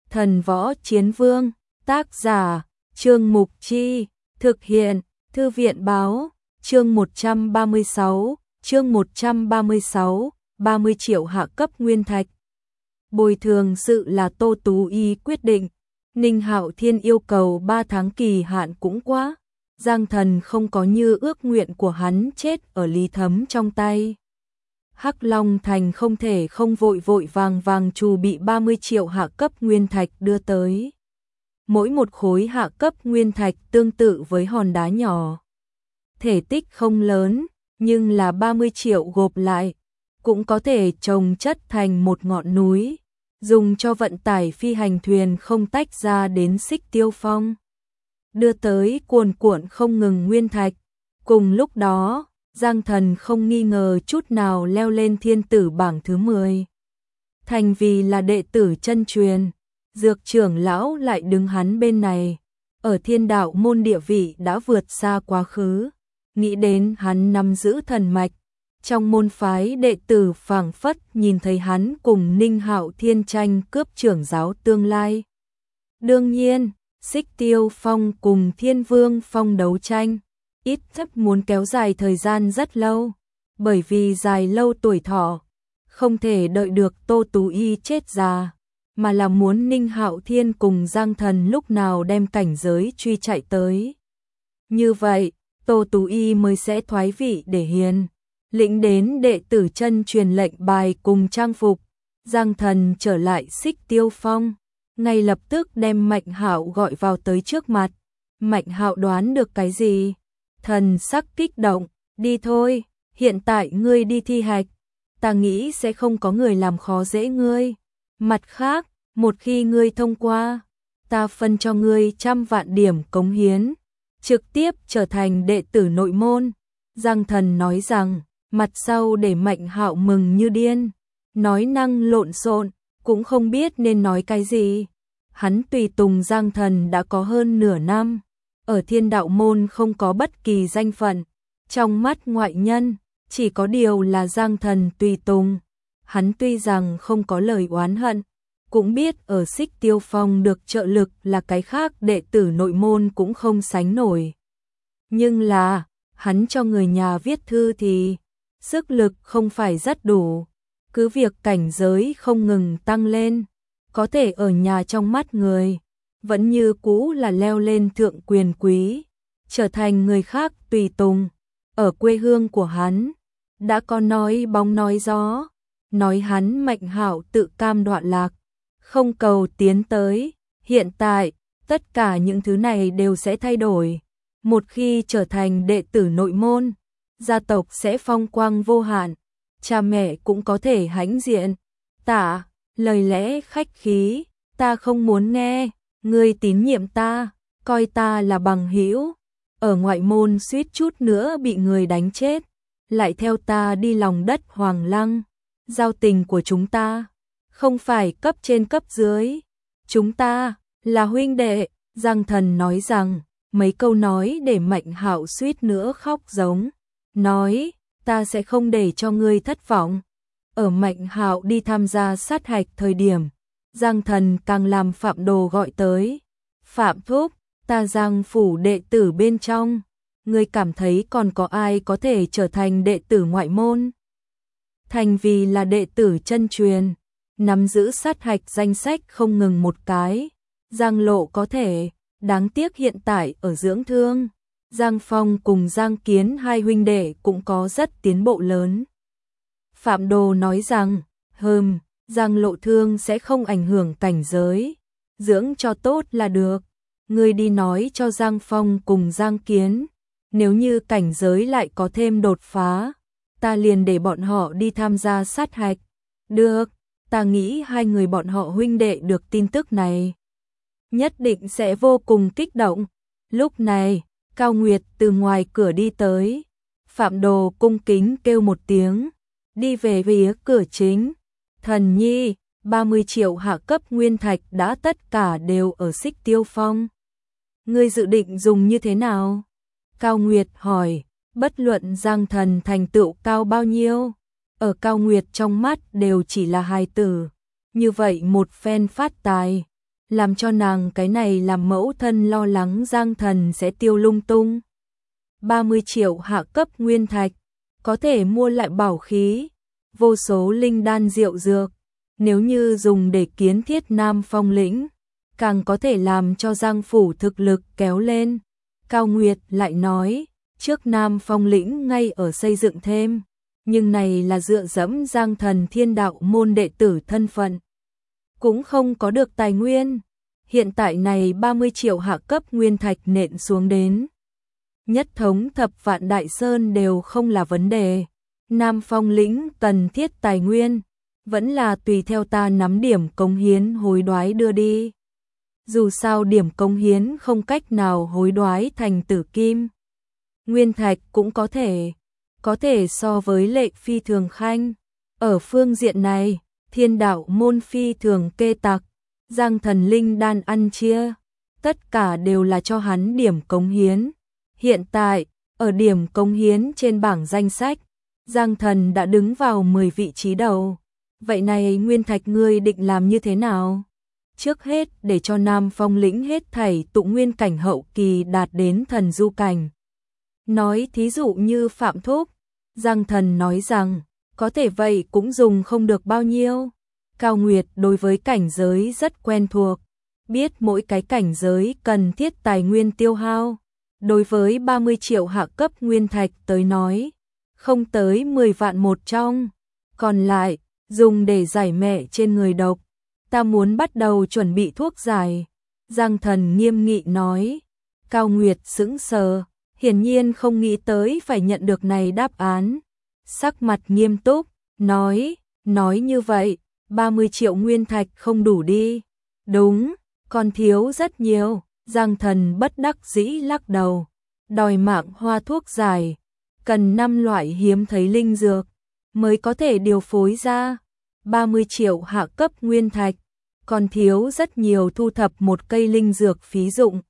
Thần Võ Chiến Vương, tác giả, Trương Mục Chi, thực hiện, Thư viện Báo, chương 136, 30 triệu hạ cấp nguyên thạch. Bồi thường sự là Tô Tú Y quyết định, Ninh Hạo Thiên yêu cầu 3 tháng kỳ hạn cũng quá, Giang Thần không có như ước nguyện của hắn chết ở Lý Thấm trong tay. Hắc Long Thành không thể không vội vội vàng chuẩn bị 30 triệu hạ cấp nguyên thạch đưa tới. Mỗi một khối hạ cấp nguyên thạch tương tự với hòn đá nhỏ. Thể tích không lớn, nhưng là 30 triệu gộp lại, cũng có thể chồng chất thành một ngọn núi, dùng cho vận tải phi hành thuyền không tách ra đến Xích Tiêu Phong. Đưa tới cuồn cuộn không ngừng nguyên thạch. Cùng lúc đó, Giang Thần không nghi ngờ chút nào leo lên thiên tử bảng thứ 10. Thành vì là đệ tử chân truyền, Dược trưởng lão lại đứng hắn bên này. Ở thiên đạo môn địa vị đã vượt xa quá khứ. Nghĩ đến hắn nắm giữ thần mạch. Trong môn phái đệ tử phảng phất nhìn thấy hắn cùng Ninh Hạo Thiên tranh cướp trưởng giáo tương lai. Đương nhiên, Xích Tiêu Phong cùng Thiên Vương Phong đấu tranh, ít nhất muốn kéo dài thời gian rất lâu, bởi vì dài lâu tuổi thọ, không thể đợi được Tô Tú Y chết già, mà là muốn Ninh Hạo Thiên cùng Giang Thần lúc nào đem cảnh giới truy chạy tới. Như vậy, Tô Tú Y mới sẽ thoái vị để hiền, lĩnh đến đệ tử chân truyền lệnh bài cùng trang phục. Giang Thần trở lại Xích Tiêu Phong, ngay lập tức đem Mạnh Hạo gọi vào tới trước mặt. Mạnh Hạo đoán được cái gì? Thần sắc kích động, đi thôi, hiện tại ngươi đi thi hạch, ta nghĩ sẽ không có người làm khó dễ ngươi. Mặt khác, một khi ngươi thông qua, ta phân cho ngươi 100 vạn điểm cống hiến, trực tiếp trở thành đệ tử nội môn. Giang Thần nói rằng, mặt sau để Mạnh Hạo mừng như điên, nói năng lộn xộn, cũng không biết nên nói cái gì. Hắn tùy tùng Giang Thần đã có hơn nửa năm, ở thiên đạo môn không có bất kỳ danh phận, trong mắt ngoại nhân, chỉ có điều là Giang Thần tùy tùng. Hắn tuy rằng không có lời oán hận, cũng biết ở Xích Tiêu Phong được trợ lực là cái khác đệ tử nội môn cũng không sánh nổi. Nhưng là, hắn cho người nhà viết thư thì sức lực không phải rất đủ, cứ việc cảnh giới không ngừng tăng lên, có thể ở nhà trong mắt người, vẫn như cũ là leo lên thượng quyền quý, trở thành người khác tùy tùng. Ở quê hương của hắn, đã có nói bóng nói gió, nói hắn Mạnh Hạo tự cam đoạn lạc, không cầu tiến tới. Hiện tại, tất cả những thứ này đều sẽ thay đổi. Một khi trở thành đệ tử nội môn, gia tộc sẽ phong quang vô hạn, cha mẹ cũng có thể hãnh diện. Tạ, lời lẽ khách khí, ta không muốn nghe, ngươi tín nhiệm ta, coi ta là bằng hữu, ở ngoại môn suýt chút nữa bị người đánh chết, lại theo ta đi lòng đất Hoàng Lăng. Giao tình của chúng ta không phải cấp trên cấp dưới, chúng ta là huynh đệ. Giang Thần nói rằng, mấy câu nói để Mạnh Hạo suýt nữa khóc giống, nói, ta sẽ không để cho ngươi thất vọng. Ở Mạnh Hạo đi tham gia sát hạch thời điểm, Giang Thần càng làm Phạm Đồ gọi tới. Phạm thúc, ta Giang phủ đệ tử bên trong, ngươi cảm thấy còn có ai có thể trở thành đệ tử ngoại môn? Thành vì là đệ tử chân truyền, nắm giữ sát hạch danh sách không ngừng một cái. Giang Lộ có thể, đáng tiếc hiện tại ở dưỡng thương. Giang Phong cùng Giang Kiến hai huynh đệ cũng có rất tiến bộ lớn. Phạm Đồ nói rằng, Giang Lộ thương sẽ không ảnh hưởng cảnh giới, dưỡng cho tốt là được. Ngươi đi nói cho Giang Phong cùng Giang Kiến, nếu như cảnh giới lại có thêm đột phá, ta liền để bọn họ đi tham gia sát hạch. Được, ta nghĩ hai người bọn họ huynh đệ được tin tức này, nhất định sẽ vô cùng kích động. Lúc này, Cao Nguyệt từ ngoài cửa đi tới. Phạm Đồ cung kính kêu một tiếng, đi về phía cửa chính. Thần nhi, 30 triệu hạ cấp nguyên thạch đã tất cả đều ở Xích Tiêu Phong. Ngươi dự định dùng như thế nào? Cao Nguyệt hỏi. Bất luận Giang Thần thành tựu cao bao nhiêu, ở Cao Nguyệt trong mắt đều chỉ là hài tử. Như vậy một phen phát tài, làm cho nàng cái này làm mẫu thân lo lắng Giang Thần sẽ tiêu lung tung. 30 triệu hạ cấp nguyên thạch, có thể mua lại bảo khí, vô số linh đan diệu dược, nếu như dùng để kiến thiết Nam Phong lĩnh, càng có thể làm cho Giang phủ thực lực kéo lên. Cao Nguyệt lại nói, trước Nam Phong lĩnh ngay ở xây dựng thêm, nhưng này là dựa dẫm Giang Thần Thiên Đạo môn đệ tử thân phận, cũng không có được tài nguyên. Hiện tại này 30 triệu hạ cấp nguyên thạch nện xuống đến nhất thống thập vạn đại sơn đều không là vấn đề. Nam Phong lĩnh cần thiết tài nguyên, vẫn là tùy theo ta nắm điểm cống hiến hối đoái đưa đi. Dù sao điểm cống hiến không cách nào hối đoái thành tử kim. Nguyên thạch cũng có thể so với lệ phi thường khanh. Ở phương diện này, Thiên Đạo môn phi thường kê tặc, Giang Thần linh đan ăn chia, tất cả đều là cho hắn điểm cống hiến. Hiện tại, ở điểm cống hiến trên bảng danh sách, Giang Thần đã đứng vào 10 vị trí đầu. Vậy này nguyên thạch ngươi định làm như thế nào? Trước hết để cho Nam Phong lĩnh hết thảy tụ nguyên cảnh hậu kỳ đạt đến thần du cảnh. Nói thí dụ như Phạm Thúc, Giang Thần nói rằng, có thể vậy cũng dùng không được bao nhiêu. Cao Nguyệt đối với cảnh giới rất quen thuộc, biết mỗi cái cảnh giới cần thiết tài nguyên tiêu hao. Đối với 30 triệu hạ cấp nguyên thạch tới nói, không tới 10 vạn một trong, còn lại, dùng để giải mẹ trên người độc. Ta muốn bắt đầu chuẩn bị thuốc giải. Giang Thần nghiêm nghị nói. Cao Nguyệt sững sờ, hiển nhiên không nghĩ tới phải nhận được này đáp án. Sắc mặt nghiêm túc, nói như vậy, 30 triệu nguyên thạch không đủ đi. Đúng, còn thiếu rất nhiều. Giang Thần bất đắc dĩ lắc đầu. Đòi mạng hoa thuốc giải, cần 5 loại hiếm thấy linh dược, mới có thể điều phối ra. 30 triệu hạ cấp nguyên thạch, còn thiếu rất nhiều thu thập một cây linh dược phí dụng.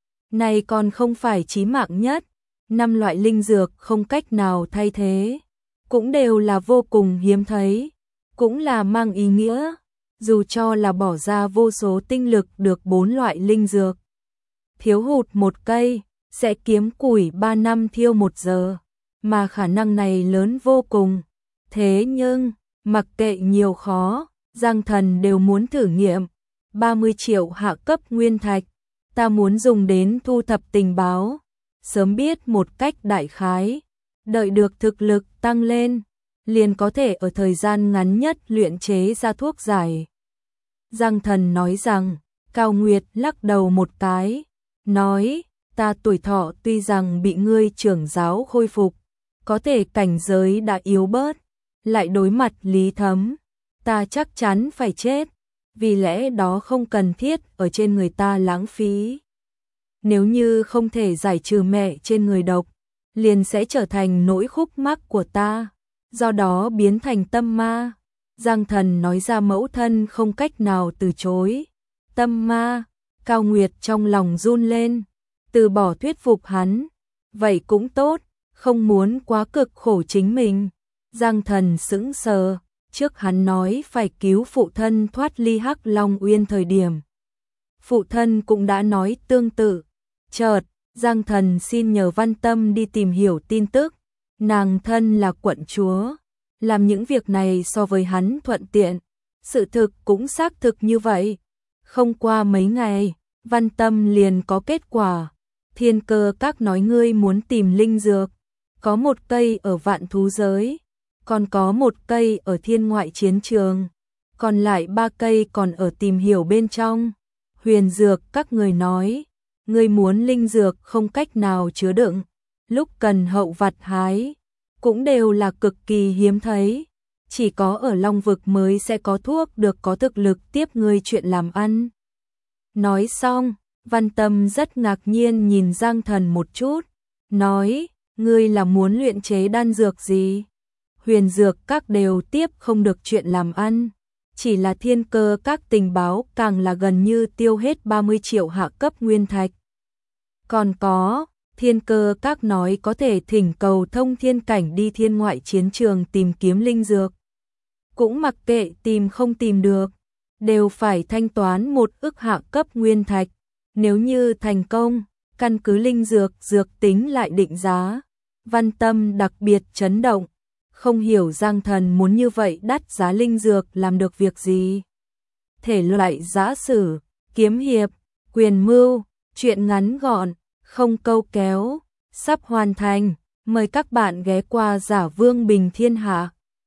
Này còn không phải chí mạng nhất, 5 loại linh dược không cách nào thay thế, cũng đều là vô cùng hiếm thấy, cũng là mang ý nghĩa, dù cho là bỏ ra vô số tinh lực được 4 loại linh dược. Thiếu hụt một cây, sẽ kiếm củi 3 năm thiêu 1 giờ, mà khả năng này lớn vô cùng. Thế nhưng, mặc kệ nhiều khó, Giang Thần đều muốn thử nghiệm. 30 triệu hạ cấp nguyên thạch, ta muốn dùng đến thu thập tình báo, sớm biết một cách đại khái, đợi được thực lực tăng lên, liền có thể ở thời gian ngắn nhất luyện chế ra thuốc giải. Giang Thần nói rằng, Cao Nguyệt lắc đầu một cái, nói, ta tuổi thọ tuy rằng bị ngươi trưởng giáo khôi phục, có thể cảnh giới đã yếu bớt, lại đối mặt Lý Thấm, ta chắc chắn phải chết, vì lẽ đó không cần thiết ở trên người ta lãng phí. Nếu như không thể giải trừ mẹ trên người độc, liền sẽ trở thành nỗi khúc mắc của ta, do đó biến thành tâm ma. Giang Thần nói ra mẫu thân không cách nào từ chối. Tâm ma, Cao Nguyệt trong lòng run lên, từ bỏ thuyết phục hắn. Vậy cũng tốt, không muốn quá cực khổ chính mình. Giang Thần sững sờ, trước hắn nói phải cứu phụ thân thoát ly Hắc Long Uyên thời điểm. Phụ thân cũng đã nói tương tự. Chợt, Giang Thần xin nhờ Văn Tâm đi tìm hiểu tin tức. Nàng thân là quận chúa, làm những việc này so với hắn thuận tiện. Sự thực cũng xác thực như vậy. Không qua mấy ngày, Văn Tâm liền có kết quả. Thiên Cơ Các nói ngươi muốn tìm linh dược, có một cây ở Vạn Thú Giới, còn có một cây ở Thiên Ngoại Chiến Trường, còn lại 3 cây còn ở tìm hiểu bên trong. Huyền Dược Các người nói, ngươi muốn linh dược không cách nào chứa đựng, lúc cần hậu vặt hái, cũng đều là cực kỳ hiếm thấy, chỉ có ở Long Vực mới sẽ có thuốc được có thực lực tiếp ngươi chuyện làm ăn. Nói xong, Văn Tâm rất ngạc nhiên nhìn Giang Thần một chút, nói, ngươi là muốn luyện chế đan dược gì? Huyền Dược Các đều tiếp không được chuyện làm ăn, chỉ là Thiên Cơ Các tình báo càng là gần như tiêu hết 30 triệu hạ cấp nguyên thạch. Còn có, Thiên Cơ Các nói có thể thỉnh cầu thông thiên cảnh đi Thiên Ngoại Chiến Trường tìm kiếm linh dược. Cũng mặc kệ tìm không tìm được, đều phải thanh toán 1 ức hạ cấp nguyên thạch. Nếu như thành công, căn cứ linh dược tính lại định giá. Văn Tâm đặc biệt chấn động, không hiểu Giang Thần muốn như vậy đắt giá linh dược làm được việc gì. Thể loại giã sử, kiếm hiệp, quyền mưu, truyện ngắn gọn, không câu kéo, sắp hoàn thành. Mời các bạn ghé qua Giả Vương Bình Thiên Hạ.